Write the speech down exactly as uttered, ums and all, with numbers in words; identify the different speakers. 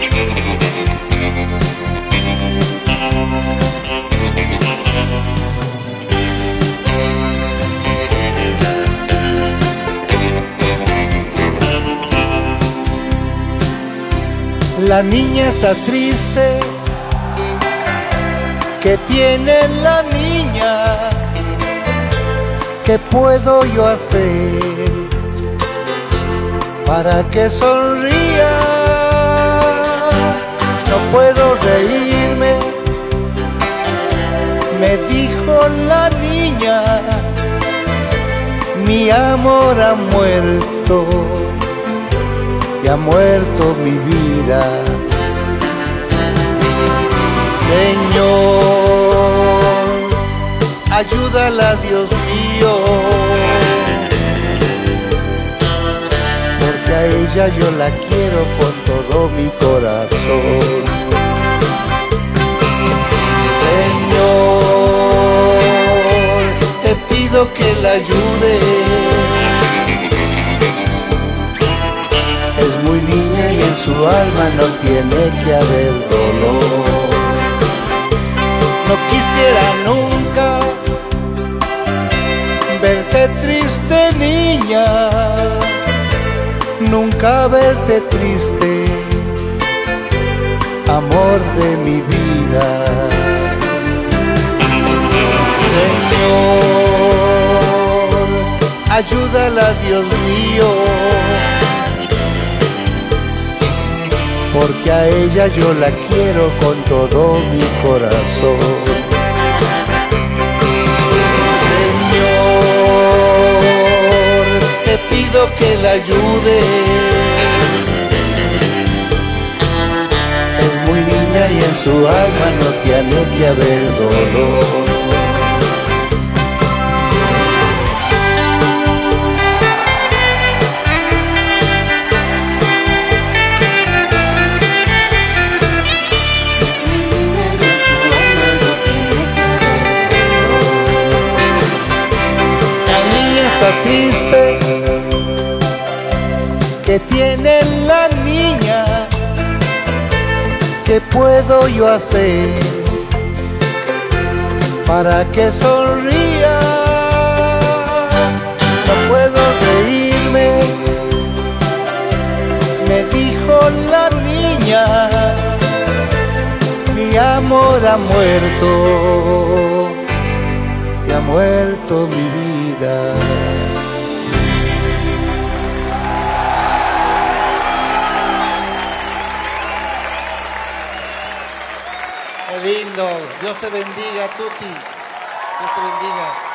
Speaker 1: La niña está triste, ¿qué tiene la niña? ¿Qué puedo yo hacer para que sonría? No puedo reírme, me dijo la niña, mi amor ha muerto. Y ha muerto mi vida. Señor, ayúdala, Dios mío, porque a ella yo la quiero con todo mi corazón. Señor, te pido que la ayudes. Es muy niña y en su alma no tiene que haber dolor. No quisiera nunca verte triste, niña, nunca verte triste, amor de mi vida. Señor, ayúdala, Dios mío, porque a ella yo la quiero con todo mi corazón. Señor, te pido que la ayudes. Es muy niña y en su alma no tiene que haber dolor. Triste, ¿qué tiene la niña? ¿Qué puedo yo hacer para que sonría? No puedo reírme, me dijo la niña, mi amor ha muerto y ha muerto mi vida.
Speaker 2: Qué lindo. Dios te bendiga, Tuti. Dios te bendiga.